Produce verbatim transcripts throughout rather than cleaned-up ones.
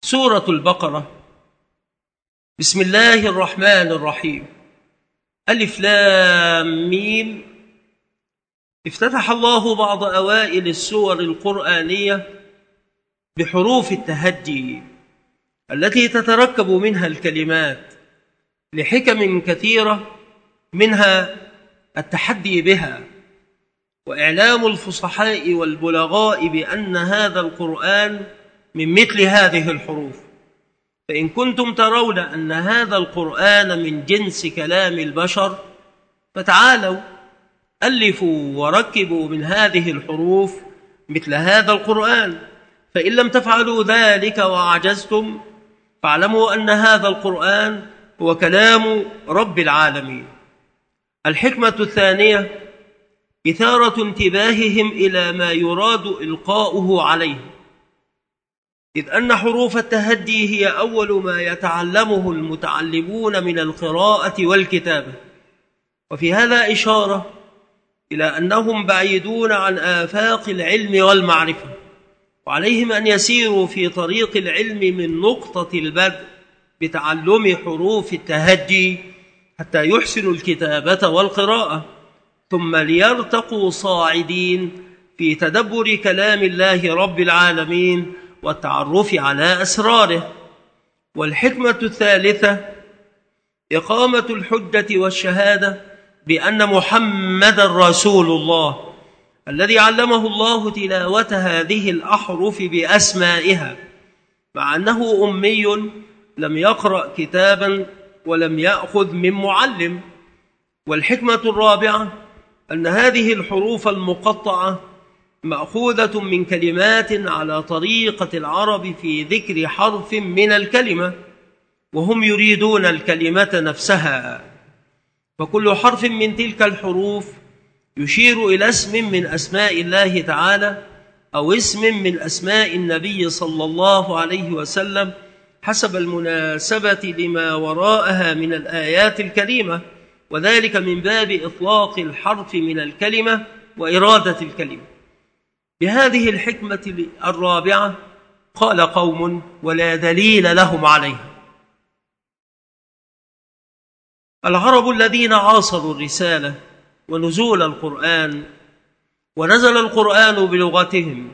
سورة البقرة. بسم الله الرحمن الرحيم. ألف لام ميم. افتتح الله بعض أوائل السور القرآنية بحروف التهجي التي تتركب منها الكلمات لحكم كثيرة، منها التحدي بها وإعلام الفصحاء والبلغاء بأن هذا القرآن من مثل هذه الحروف. فإن كنتم ترون أن هذا القرآن من جنس كلام البشر فتعالوا ألفوا وركبوا من هذه الحروف مثل هذا القرآن، فإن لم تفعلوا ذلك وعجزتم فاعلموا أن هذا القرآن هو كلام رب العالمين. الحكمة الثانية إثارة انتباههم إلى ما يراد إلقاؤه عليه، إذ أن حروف التهجي هي أول ما يتعلمه المتعلمون من القراءة والكتابة، وفي هذا إشارة إلى أنهم بعيدون عن آفاق العلم والمعرفة، وعليهم أن يسيروا في طريق العلم من نقطة البدء بتعلم حروف التهجي حتى يحسنوا الكتابة والقراءة، ثم ليرتقوا صاعدين في تدبر كلام الله رب العالمين والتعرف على أسراره. والحكمة الثالثة إقامة الحجة والشهادة بأن محمد رسول الله الذي علمه الله تلاوة هذه الأحرف بأسمائها، مع أنه أمي لم يقرأ كتابا ولم يأخذ من معلم. والحكمة الرابعة أن هذه الحروف المقطعة مأخوذة من كلمات على طريقة العرب في ذكر حرف من الكلمة، وهم يريدون الكلمة نفسها، فكل حرف من تلك الحروف يشير إلى اسم من أسماء الله تعالى أو اسم من أسماء النبي صلى الله عليه وسلم حسب المناسبة لما وراءها من الآيات الكريمة، وذلك من باب إطلاق الحرف من الكلمة وإرادة الكلمة. بهذه الحكمة الرابعة قال قوم ولا دليل لهم عليها: العرب الذين عاصروا الرسالة ونزول القرآن ونزل القرآن بلغتهم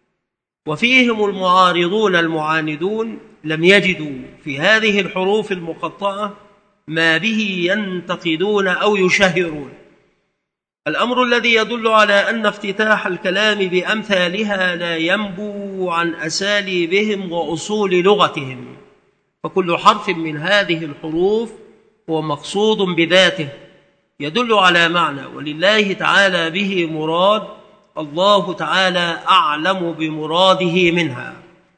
وفيهم المعارضون المعاندون لم يجدوا في هذه الحروف المقطعة ما به ينتقدون أو يشهرون، الأمر الذي يدل على أن افتتاح الكلام بأمثالها لا ينبو عن أساليبهم وأصول لغتهم، فكل حرف من هذه الحروف هو مقصود بذاته يدل على معنى، ولله تعالى به مراد الله تعالى أعلم بمراده منها.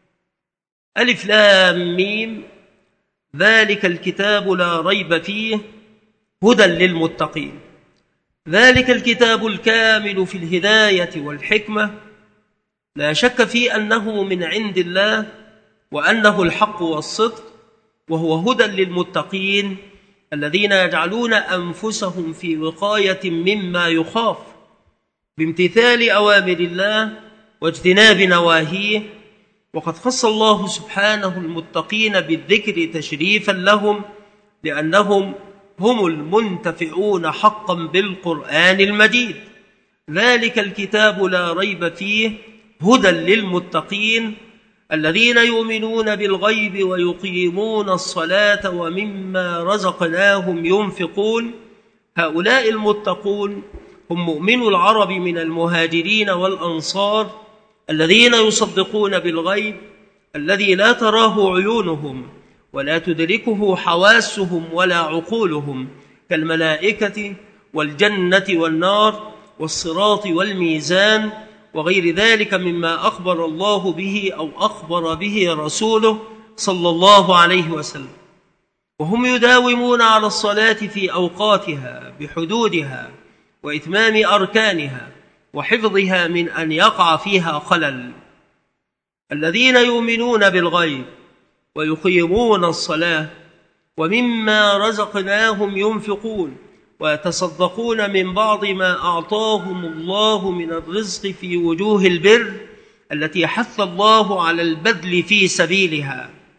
ألف لام ميم. ذلك الكتاب لا ريب فيه هدى للمتقين. ذلك الكتاب الكامل في الهداية والحكمة لا شك في أنه من عند الله وأنه الحق والصدق، وهو هدى للمتقين الذين يجعلون أنفسهم في وقاية مما يخاف بامتثال أوامر الله واجتناب نواهيه. وقد خص الله سبحانه المتقين بالذكر تشريفا لهم، لأنهم هم المنتفعون حقا بالقرآن المجيد. ذلك الكتاب لا ريب فيه هدى للمتقين الذين يؤمنون بالغيب ويقيمون الصلاة ومما رزقناهم ينفقون. هؤلاء المتقون هم مؤمنو العرب من المهاجرين والأنصار الذين يصدقون بالغيب الذي لا تراه عيونهم ولا تدركه حواسهم ولا عقولهم، كالملائكة والجنة والنار والصراط والميزان وغير ذلك مما أخبر الله به أو أخبر به رسوله صلى الله عليه وسلم. وهم يداومون على الصلاة في أوقاتها بحدودها وإتمام أركانها وحفظها من أن يقع فيها خلل. الذين يؤمنون بالغيب ويقيمون الصلاة ومما رزقناهم ينفقون ويتصدقون من بعض ما أعطاهم الله من الرزق في وجوه البر التي حث الله على البذل في سبيلها،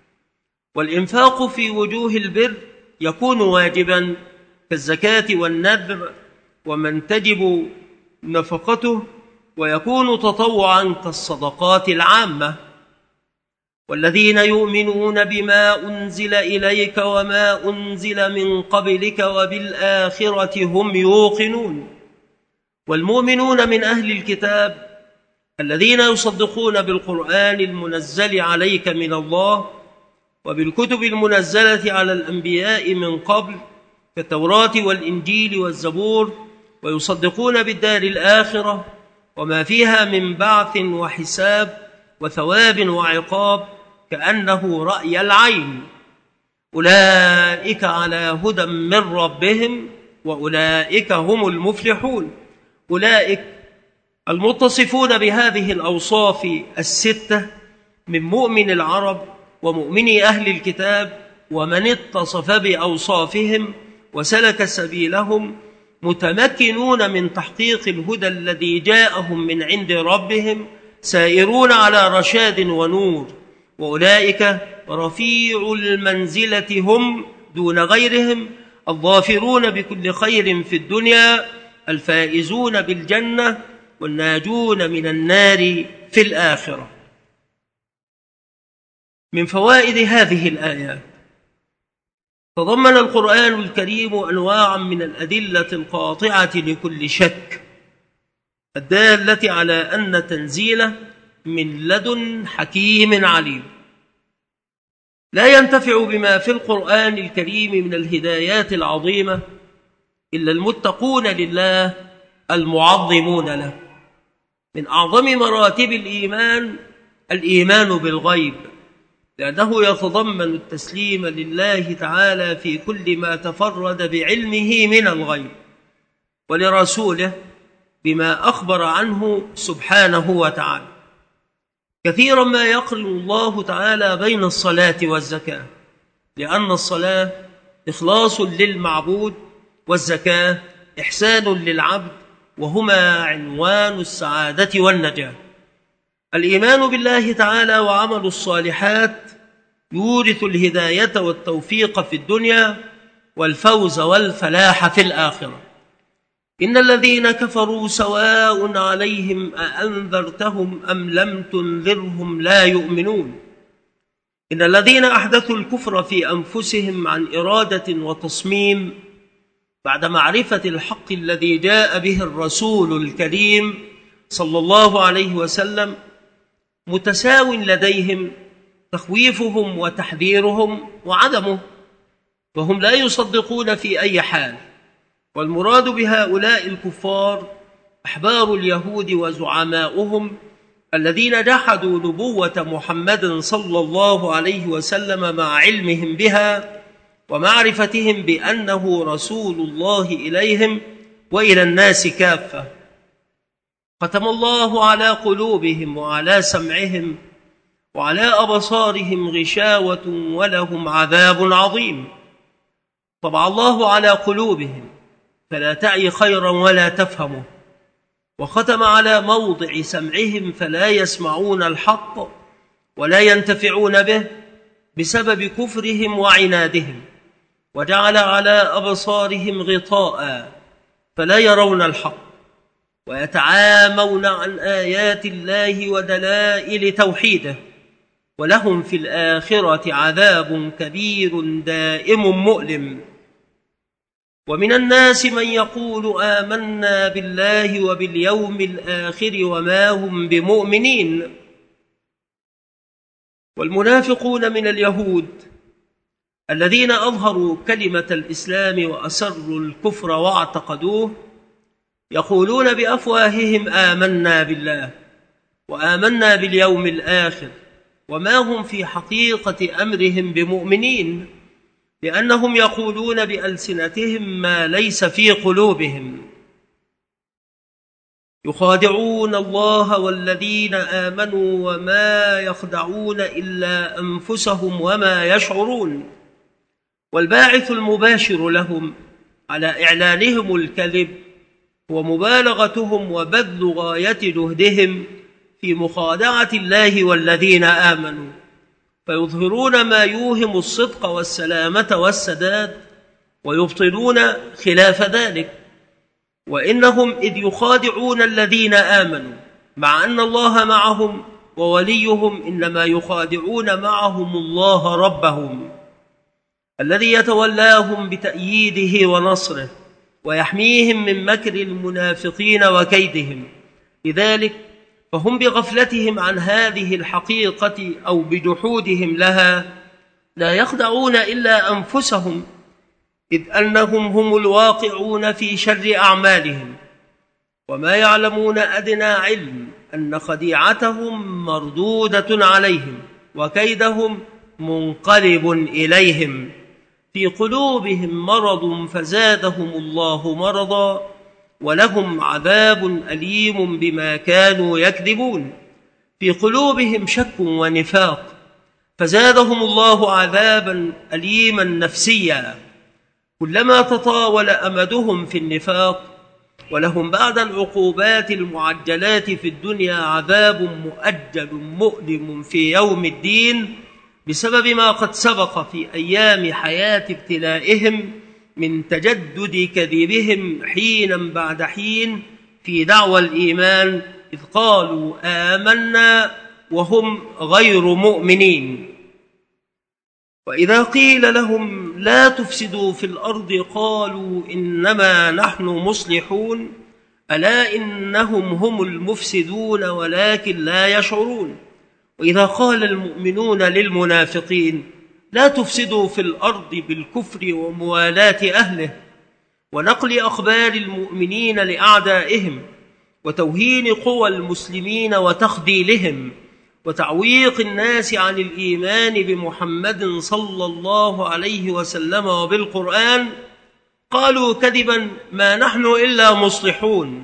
والإنفاق في وجوه البر يكون واجبا كالزكاة والنذر ومن تجب نفقته، ويكون تطوعا كالصدقات العامة. والذين يؤمنون بما أنزل إليك وما أنزل من قبلك وبالآخرة هم يوقنون. والمؤمنون من أهل الكتاب الذين يصدقون بالقرآن المنزل عليك من الله وبالكتب المنزلة على الأنبياء من قبل كالتوراة والإنجيل والزبور، ويصدقون بالدار الآخرة وما فيها من بعث وحساب وثواب وعقاب كأنه رأي العين. أولئك على هدى من ربهم وأولئك هم المفلحون. أولئك المتصفون بهذه الأوصاف الستة من مؤمن العرب ومؤمني أهل الكتاب، ومن اتصف بأوصافهم وسلك سبيلهم متمكنون من تحقيق الهدى الذي جاءهم من عند ربهم، سائرون على رشاد ونور. وأولئك رفيع المنزلة هم دون غيرهم، الظافرون بكل خير في الدنيا، الفائزون بالجنة، والناجون من النار في الآخرة. من فوائد هذه الآيات: تضمن القرآن الكريم أنواعا من الأدلة القاطعة لكل شك، الدالة على أن تنزيله من لدن حكيم عليم. لا ينتفع بما في القرآن الكريم من الهدايات العظيمة إلا المتقون لله المعظمون له. من أعظم مراتب الإيمان الإيمان بالغيب، لأنه يتضمن التسليم لله تعالى في كل ما تفرد بعلمه من الغيب، ولرسوله بما أخبر عنه سبحانه وتعالى. كثيرا ما يقرن الله تعالى بين الصلاة والزكاة، لأن الصلاة إخلاص للمعبود، والزكاة إحسان للعبد، وهما عنوان السعادة والنجاة. الإيمان بالله تعالى وعمل الصالحات يورث الهداية والتوفيق في الدنيا والفوز والفلاح في الآخرة. إن الذين كفروا سواء عليهم أأنذرتهم أم لم تنذرهم لا يؤمنون. إن الذين أحدثوا الكفر في أنفسهم عن إرادة وتصميم بعد معرفة الحق الذي جاء به الرسول الكريم صلى الله عليه وسلم متساو لديهم تخويفهم وتحذيرهم وعدمه، وهم لا يصدقون في أي حال. والمراد بهؤلاء الكفار أحبار اليهود وزعماؤهم الذين جحدوا نبوة محمد صلى الله عليه وسلم مع علمهم بها ومعرفتهم بأنه رسول الله إليهم وإلى الناس كافة. ختم الله على قلوبهم وعلى سمعهم وعلى أبصارهم غشاوة ولهم عذاب عظيم. طبع الله على قلوبهم فلا تعي خيرا ولا تفهمه، وختم على موضع سمعهم فلا يسمعون الحق ولا ينتفعون به بسبب كفرهم وعنادهم، وجعل على أبصارهم غطاء فلا يرون الحق ويتعامون عن آيات الله ودلائل توحيده، ولهم في الآخرة عذاب كبير دائم مؤلم. ومن الناس من يقول آمنا بالله وباليوم الآخر وما هم بمؤمنين. والمنافقون من اليهود الذين أظهروا كلمة الإسلام وأسروا الكفر واعتقدوه يقولون بأفواههم آمنا بالله وآمنا باليوم الآخر وما هم في حقيقة أمرهم بمؤمنين، لأنهم يقولون بألسنتهم ما ليس في قلوبهم. يخادعون الله والذين آمنوا وما يخدعون إلا أنفسهم وما يشعرون. والباعث المباشر لهم على إعلانهم الكذب ومبالغتهم وبذل غاية جهدهم في مخادعة الله والذين آمنوا، فيظهرون ما يوهم الصدق والسلامة والسداد، ويبطلون خلاف ذلك. وإنهم إذ يخادعون الذين آمنوا مع أن الله معهم ووليهم، إنما يخادعون معهم الله ربهم الذي يتولاهم بتأييده ونصره ويحميهم من مكر المنافقين وكيدهم. لذلك فهم بغفلتهم عن هذه الحقيقة أو بجحودهم لها لا يخدعون إلا أنفسهم، إذ أنهم هم الواقعون في شر أعمالهم، وما يعلمون أدنى علم أن خديعتهم مردودة عليهم وكيدهم منقلب إليهم. في قلوبهم مرض فزادهم الله مرضا، ولهم عذاب أليم بما كانوا يكذبون. في قلوبهم شك ونفاق فزادهم الله عذابا أليما نفسيا، كلما تطاول أمدهم في النفاق. ولهم بعد العقوبات المعجلات في الدنيا عذاب مؤجل مؤلم في يوم الدين بسبب ما قد سبق في أيام حياة ابتلائهم من تجدد كذبهم حينا بعد حين في دعوى الإيمان، إذ قالوا آمنا وهم غير مؤمنين. وإذا قيل لهم لا تفسدوا في الأرض قالوا إنما نحن مصلحون، ألا إنهم هم المفسدون ولكن لا يشعرون. وإذا قال المؤمنون للمنافقين لا تفسدوا في الأرض بالكفر وموالاة أهله ونقل أخبار المؤمنين لأعدائهم وتوهين قوى المسلمين وتخذيلهم وتعويق الناس عن الإيمان بمحمد صلى الله عليه وسلم وبالقرآن، قالوا كذبا ما نحن إلا مصلحون.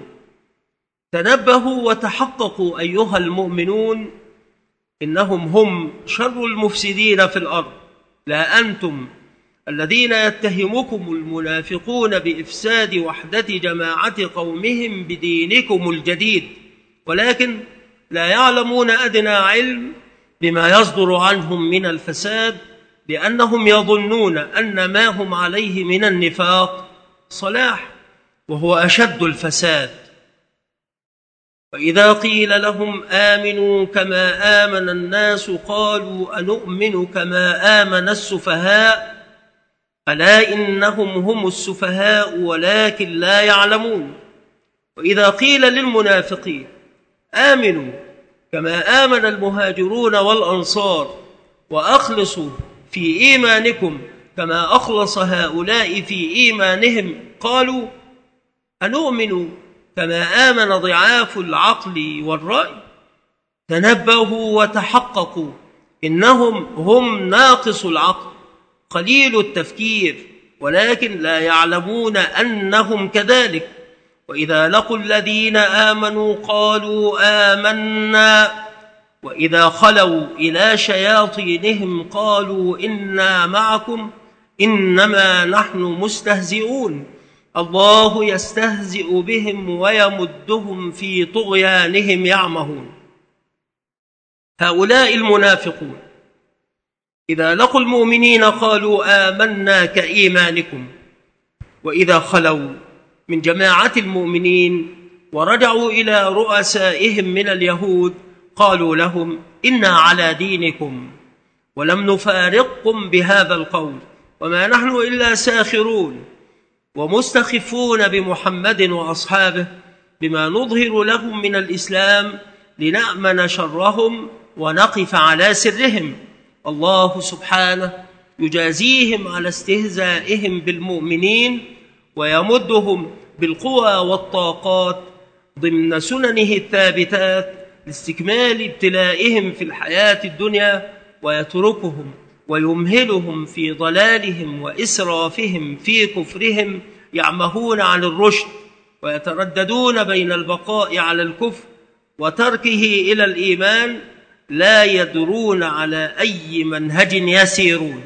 تنبهوا وتحققوا أيها المؤمنون، إنهم هم شر المفسدين في الأرض، لا أنتم الذين يتهمكم المنافقون بإفساد وحدة جماعة قومهم بدينكم الجديد، ولكن لا يعلمون أدنى علم بما يصدر عنهم من الفساد، لأنهم يظنون أن ما هم عليه من النفاق صلاح، وهو أشد الفساد. وإذا قيل لهم آمنوا كما آمن الناس قالوا أنؤمن كما آمن السفهاء، ألا إنهم هم السفهاء ولكن لا يعلمون. وإذا قيل للمنافقين آمنوا كما آمن المهاجرون والأنصار وأخلصوا في إيمانكم كما أخلص هؤلاء في إيمانهم، قالوا أنؤمن كما آمن ضعاف العقل والرأي. تنبهوا وتحققوا، إنهم هم ناقص العقل قليل التفكير، ولكن لا يعلمون أنهم كذلك. وإذا لقوا الذين آمنوا قالوا آمنا، وإذا خلوا إلى شياطينهم قالوا إنا معكم إنما نحن مستهزئون، الله يستهزئ بهم ويمدهم في طغيانهم يعمهون. هؤلاء المنافقون إذا لقوا المؤمنين قالوا آمنا كإيمانكم، وإذا خلوا من جماعة المؤمنين ورجعوا إلى رؤسائهم من اليهود قالوا لهم إنا على دينكم ولم نفارقكم بهذا القول، وما نحن إلا ساخرون ومستخفون بمحمد وأصحابه بما نظهر لهم من الإسلام لنأمن شرهم ونقف على سرهم. الله سبحانه يجازيهم على استهزائهم بالمؤمنين ويمدهم بالقوى والطاقات ضمن سننه الثابتات لاستكمال ابتلائهم في الحياة الدنيا، ويتركهم ويمهلهم في ضلالهم وإسرافهم في كفرهم يعمهون عن الرشد ويترددون بين البقاء على الكفر وتركه إلى الإيمان، لا يدرون على أي منهج يسيرون.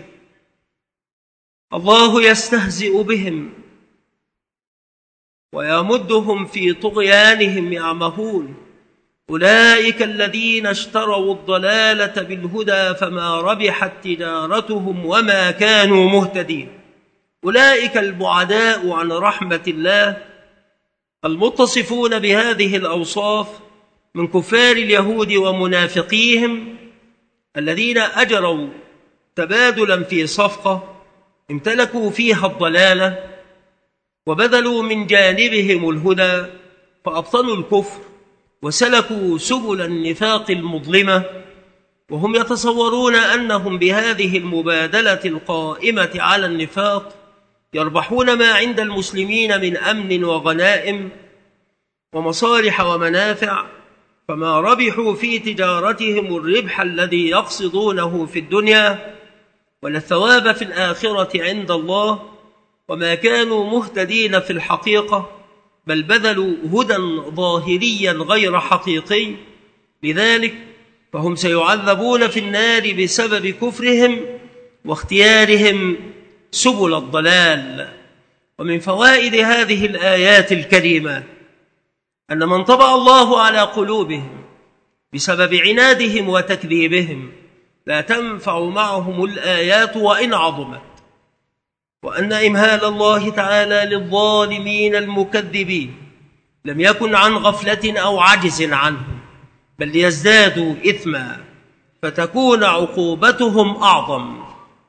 الله يستهزئ بهم ويمدهم في طغيانهم يعمهون، أولئك الذين اشتروا الضلالة بالهدى فما ربحت تجارتهم وما كانوا مهتدين. أولئك البعداء عن رحمة الله المتصفون بهذه الأوصاف من كفار اليهود ومنافقيهم الذين أجروا تبادلا في صفقة امتلكوا فيها الضلالة وبذلوا من جانبهم الهدى فأبطنوا الكفر وسلكوا سبل النفاق المظلمة، وهم يتصورون أنهم بهذه المبادلة القائمة على النفاق يربحون ما عند المسلمين من أمن وغنائم ومصالح ومنافع، فما ربحوا في تجارتهم الربح الذي يقصدونه في الدنيا ولا الثواب في الآخرة عند الله، وما كانوا مهتدين في الحقيقة بل بذلوا هدى ظاهريا غير حقيقي. لذلك فهم سيعذبون في النار بسبب كفرهم واختيارهم سبل الضلال. ومن فوائد هذه الآيات الكريمة أن من طبع الله على قلوبهم بسبب عنادهم وتكذيبهم لا تنفع معهم الآيات وإن عظمت، وأن إمهال الله تعالى للظالمين المكذبين لم يكن عن غفلة أو عجز عنهم بل ليزدادوا إثما فتكون عقوبتهم أعظم.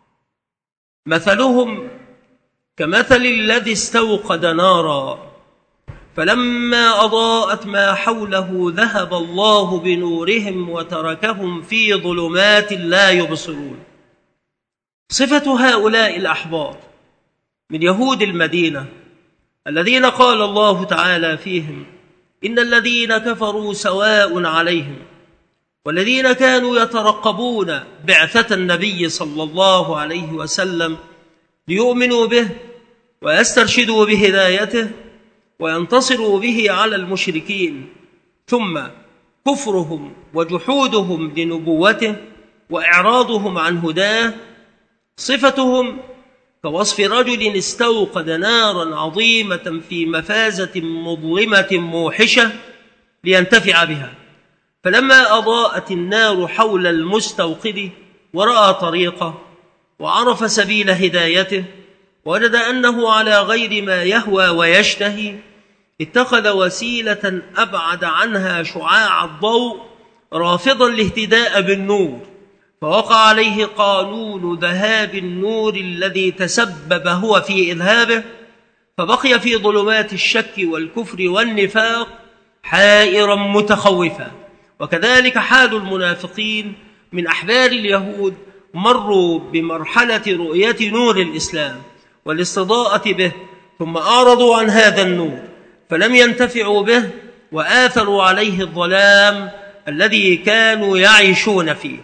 مثلهم كمثل الذي استوقد نارا فلما أضاءت ما حوله ذهب الله بنورهم وتركهم في ظلمات لا يبصرون. صفة هؤلاء الأحبار من يهود المدينة الذين قال الله تعالى فيهم إن الذين كفروا سواء عليهم والذين كانوا يترقبون بعثة النبي صلى الله عليه وسلم ليؤمنوا به ويسترشدوا بهدايته وينتصروا به على المشركين، ثم كفرهم وجحودهم لنبوته وإعراضهم عن هداه. صفتهم كوصف رجل استوقد نارا عظيمة في مفازة مظلمة موحشة لينتفع بها، فلما أضاءت النار حول المستوقد ورأى طريقه وعرف سبيل هدايته ووجد أنه على غير ما يهوى ويشتهي اتخذ وسيلة أبعد عنها شعاع الضوء رافضا الاهتداء بالنور، فوقع عليه قانون ذهاب النور الذي تسبب هو في إذهابه، فبقي في ظلمات الشك والكفر والنفاق حائرا متخوفا. وكذلك حال المنافقين من أحبار اليهود، مروا بمرحلة رؤية نور الإسلام والاستضاءة به ثم أعرضوا عن هذا النور فلم ينتفعوا به وآثروا عليه الظلام الذي كانوا يعيشون فيه.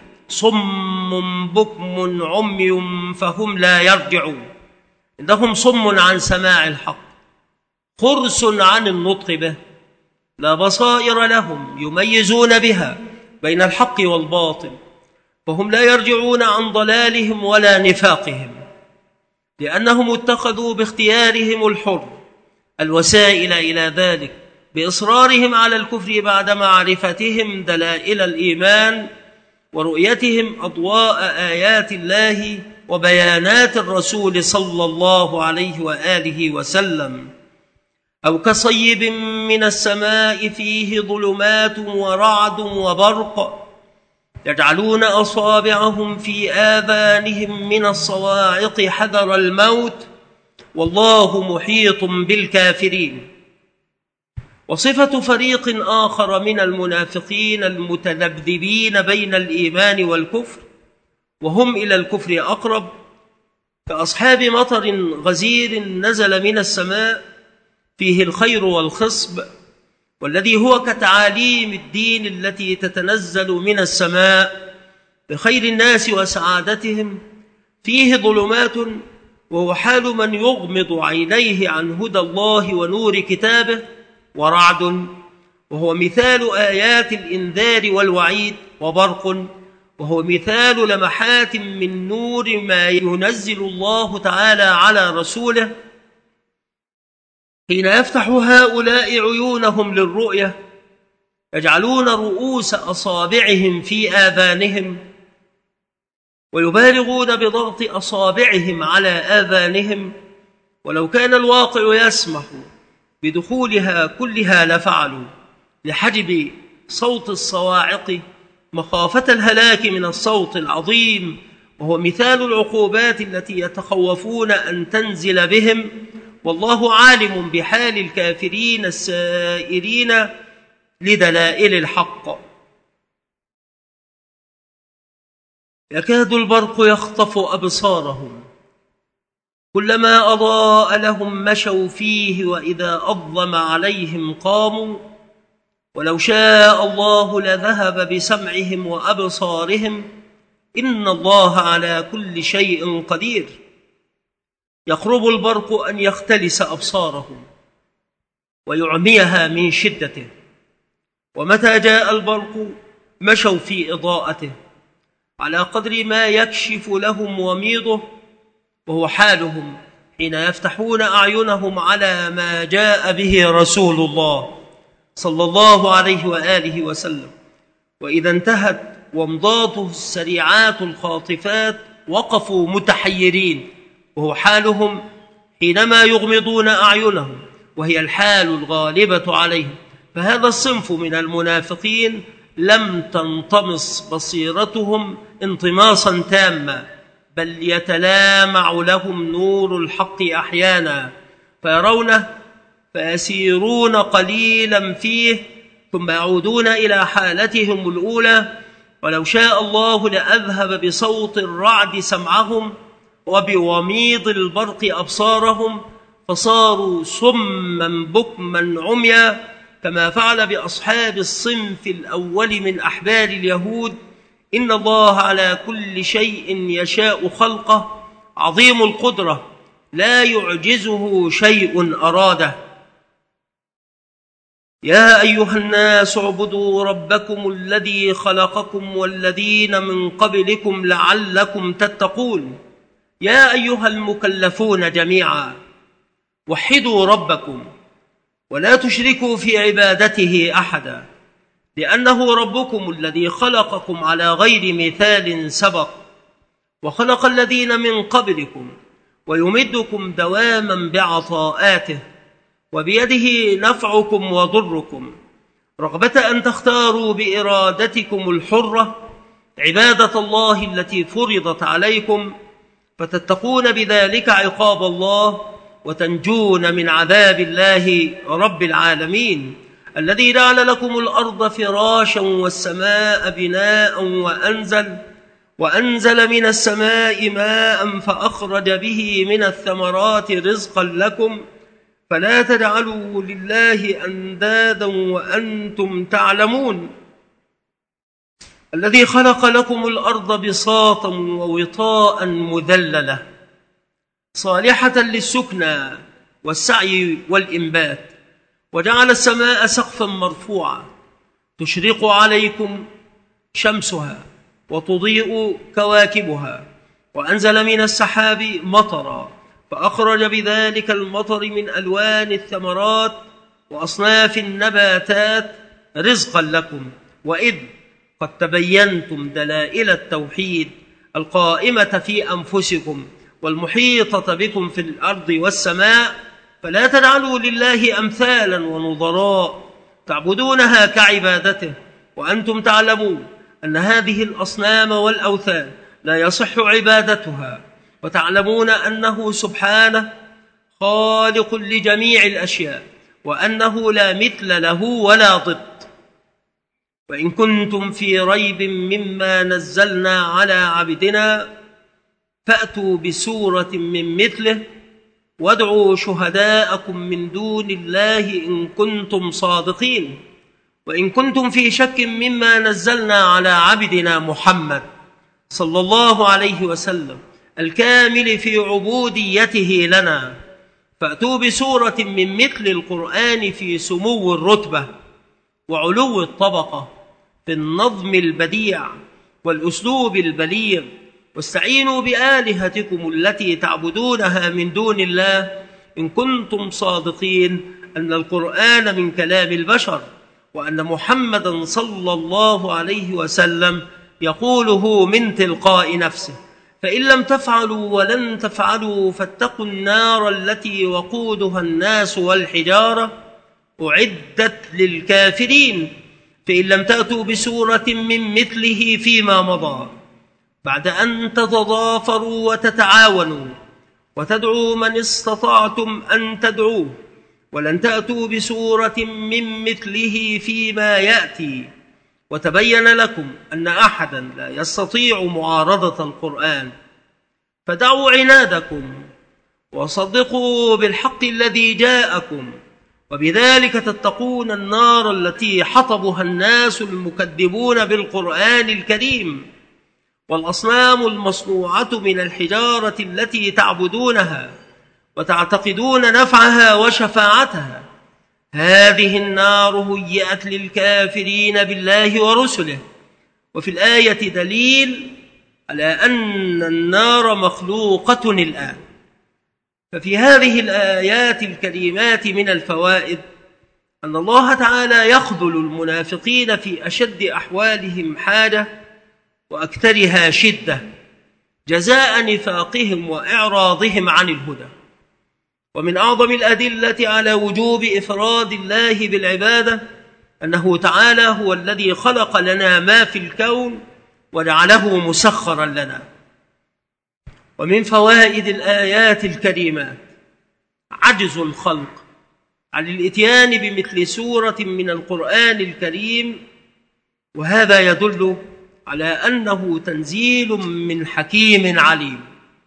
صم بكم عمي فهم لا يرجعون، إنهم صم عن سماع الحق خرس عن النطق به، لا بصائر لهم يميزون بها بين الحق والباطل، فهم لا يرجعون عن ضلالهم ولا نفاقهم، لأنهم اتخذوا باختيارهم الحر الوسائل إلى ذلك بإصرارهم على الكفر بعد معرفتهم دلائل الإيمان ورؤيتهم أضواء آيات الله وبيانات الرسول صلى الله عليه وآله وسلم. أو كصيب من السماء فيه ظلمات ورعد وبرق يجعلون أصابعهم في آذانهم من الصواعق حذر الموت والله محيط بالكافرين. وصفة فريق آخر من المنافقين المتذبذبين بين الإيمان والكفر وهم إلى الكفر أقرب، كأصحاب مطر غزير نزل من السماء فيه الخير والخصب، والذي هو كتعاليم الدين التي تتنزل من السماء بخير الناس وسعادتهم. فيه ظلمات وهو حال من يغمض عينيه عن هدى الله ونور كتابه، ورعد وهو مثال آيات الإنذار والوعيد، وبرق وهو مثال لمحات من نور ما ينزل الله تعالى على رسوله حين يفتح هؤلاء عيونهم للرؤية يجعلون رؤوس أصابعهم في آذانهم ويبالغون بضغط أصابعهم على آذانهم، ولو كان الواقع يسمح بدخولها كلها لفعلوا، لحجب صوت الصواعق مخافة الهلاك من الصوت العظيم، وهو مثال العقوبات التي يتخوفون أن تنزل بهم، والله عالم بحال الكافرين السائرين لدلائل الحق. يكاد البرق يخطف أبصارهم كلما أضاء لهم مشوا فيه وإذا أظلم عليهم قاموا، ولو شاء الله لذهب بسمعهم وأبصارهم إن الله على كل شيء قدير. يقرب البرق أن يختلس أبصارهم ويعميها من شدته، ومتى جاء البرق مشوا في إضاءته على قدر ما يكشف لهم وميضه، وهو حالهم حين يفتحون أعينهم على ما جاء به رسول الله صلى الله عليه وآله وسلم، وإذا انتهت وامضاته السريعات الخاطفات وقفوا متحيرين، وهو حالهم حينما يغمضون أعينهم، وهي الحال الغالبة عليهم. فهذا الصنف من المنافقين لم تنطمس بصيرتهم انطماسا تاما، بل يتلامع لهم نور الحق أحيانا فيرونه فيسيرون قليلا فيه ثم يعودون إلى حالتهم الأولى. ولو شاء الله لأذهب بصوت الرعد سمعهم وبوميض البرق أبصارهم فصاروا صما بكما عميا، كما فعل بأصحاب الصنف الأول من أحبار اليهود. إن الله على كل شيء يشاء خلقه عظيم القدرة لا يعجزه شيء أراده. يا أيها الناس اعبدوا ربكم الذي خلقكم والذين من قبلكم لعلكم تتقون. يا أيها المكلفون جميعا وحدوا ربكم ولا تشركوا في عبادته أحدا، لأنه ربكم الذي خلقكم على غير مثال سبق وخلق الذين من قبلكم ويمدكم دواما بعطاءاته وبيده نفعكم وضركم، رغبة أن تختاروا بإرادتكم الحرة عبادة الله التي فرضت عليكم، فتتقون بذلك عقاب الله وتنجون من عذاب الله رب العالمين، الذي جعل لكم الأرض فراشا والسماء بناء وأنزل وأنزل من السماء ماء فأخرج به من الثمرات رزقا لكم، فلا تجعلوا لله أندادا وأنتم تعلمون. الذي خلق لكم الأرض بساطا ووطاء مذللة صالحة للسكنى والسعي والإنبات، وجعل السماء سقفا مرفوعا تشرق عليكم شمسها وتضيء كواكبها، وأنزل من السحاب مطرا فأخرج بذلك المطر من ألوان الثمرات وأصناف النباتات رزقا لكم، وإذ قد تبينتم دلائل التوحيد القائمة في أنفسكم والمحيطة بكم في الأرض والسماء، فلا تجعلوا لله أمثالا ونظراء تعبدونها كعبادته وأنتم تعلمون أن هذه الأصنام والأوثان لا يصح عبادتها، وتعلمون أنه سبحانه خالق لجميع الأشياء وأنه لا مثل له ولا ضد. وإن كنتم في ريب مما نزلنا على عبدنا فأتوا بسورة من مثله وادعوا شهداءكم من دون الله إن كنتم صادقين. وإن كنتم في شك مما نزلنا على عبدنا محمد صلى الله عليه وسلم الكامل في عبوديته لنا فأتوا بسورة من مثل القرآن في سمو الرتبة وعلو الطبقة في النظم البديع والأسلوب البليغ، واستعينوا بآلهتكم التي تعبدونها من دون الله إن كنتم صادقين أن القرآن من كلام البشر وأن محمدا صلى الله عليه وسلم يقوله من تلقاء نفسه. فإن لم تفعلوا ولن تفعلوا فاتقوا النار التي وقودها الناس والحجارة أعدت للكافرين. فإن لم تأتوا بسورة من مثله فيما مضى بعد أن تتضافروا وتتعاونوا وتدعوا من استطعتم أن تدعوه ولن تأتوا بسورة من مثله فيما يأتي وتبين لكم أن أحدا لا يستطيع معارضة القرآن فدعوا عنادكم وصدقوا بالحق الذي جاءكم وبذلك تتقون النار التي حطبها الناس المكذبون بالقرآن الكريم والأصنام المصنوعة من الحجارة التي تعبدونها وتعتقدون نفعها وشفاعتها. هذه النار هيئت للكافرين بالله ورسله. وفي الآية دليل على أن النار مخلوقة الآن. ففي هذه الآيات الكريمات من الفوائد أن الله تعالى يخذل المنافقين في أشد أحوالهم حاجة وأكثرها شدة جزاء نفاقهم وإعراضهم عن الهدى. ومن أعظم الأدلة على وجوب إفراد الله بالعبادة أنه تعالى هو الذي خلق لنا ما في الكون وجعله مسخرا لنا. ومن فوائد الآيات الكريمات عجز الخلق عن الإتيان بمثل سورة من القرآن الكريم، وهذا يدل على أنه تنزيل من حكيم عليم.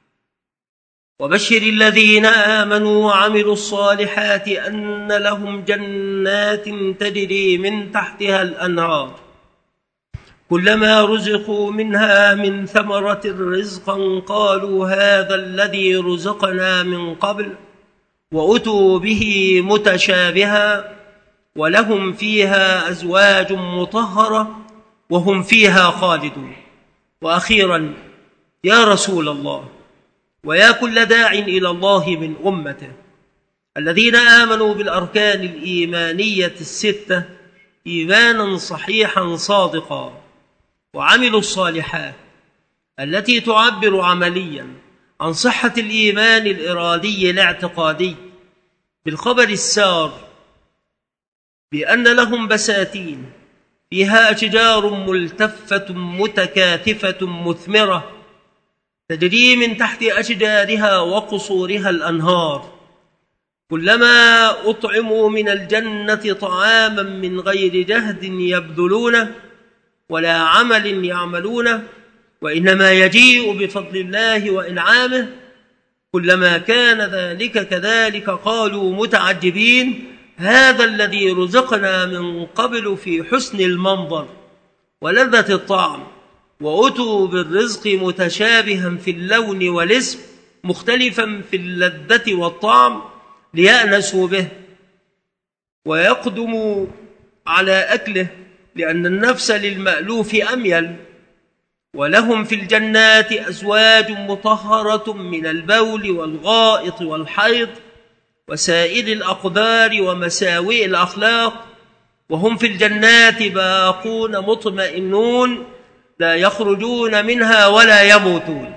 وبشر الذين آمنوا وعملوا الصالحات أن لهم جنات تجري من تحتها الأنهار كلما رزقوا منها من ثمرة رزقا قالوا هذا الذي رزقنا من قبل وأتوا به متشابها ولهم فيها أزواج مطهرة وهم فيها خالدون. وأخيرا يا رسول الله ويا كل داع إلى الله من أمته الذين آمنوا بالأركان الإيمانية الستة إيمانا صحيحا صادقا وعملوا الصالحات التي تعبر عمليا عن صحة الإيمان الإرادي الاعتقادي بالخبر السار بأن لهم بساتين فيها أشجار ملتفة متكاثفة مثمرة تجري من تحت أشجارها وقصورها الأنهار كلما أطعموا من الجنة طعاما من غير جهد يبذلونه ولا عمل يعملونه وإنما يجيء بفضل الله وإنعامه كلما كان ذلك كذلك قالوا متعجبين هذا الذي رزقنا من قبل في حسن المنظر ولذة الطعم وأتوا بالرزق متشابها في اللون والاسم مختلفا في اللذة والطعم ليأنسوا به ويقدموا على أكله لأن النفس للمألوف أميل. ولهم في الجنات أزواج مطهرة من البول والغائط والحيض وسائل الأقدار ومساوئ الأخلاق وهم في الجنات باقون مطمئنون لا يخرجون منها ولا يموتون.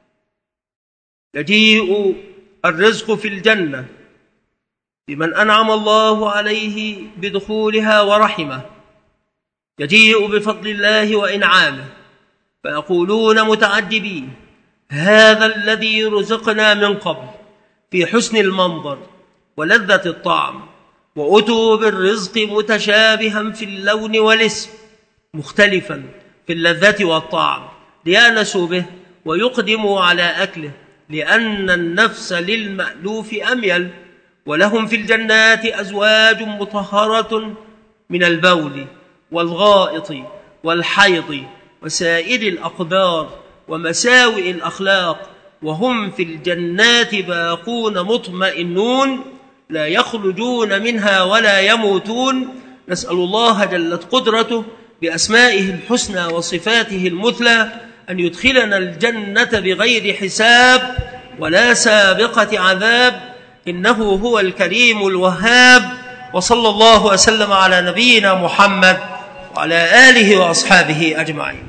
يجيء الرزق في الجنة بمن أنعم الله عليه بدخولها ورحمه يجيء بفضل الله وإنعامه فيقولون متعجبين هذا الذي رزقنا من قبل في حسن المنظر ولذة الطعم وأتوا بالرزق متشابها في اللون والاسم مختلفا في اللذة والطعم ليأنسوا به ويقدموا على أكله لأن النفس للمألوف أميل. ولهم في الجنات أزواج مطهرة من البول والغائط والحيض وسائر الأقدار ومساوئ الأخلاق وهم في الجنات باقون مطمئنون لا يخرجون منها ولا يموتون. نسأل الله جلت قدرته بأسمائه الحسنى وصفاته المثلى أن يدخلنا الجنة بغير حساب ولا سابقة عذاب إنه هو الكريم الوهاب وصلى الله وسلم على نبينا محمد وعلى آله وأصحابه أجمعين.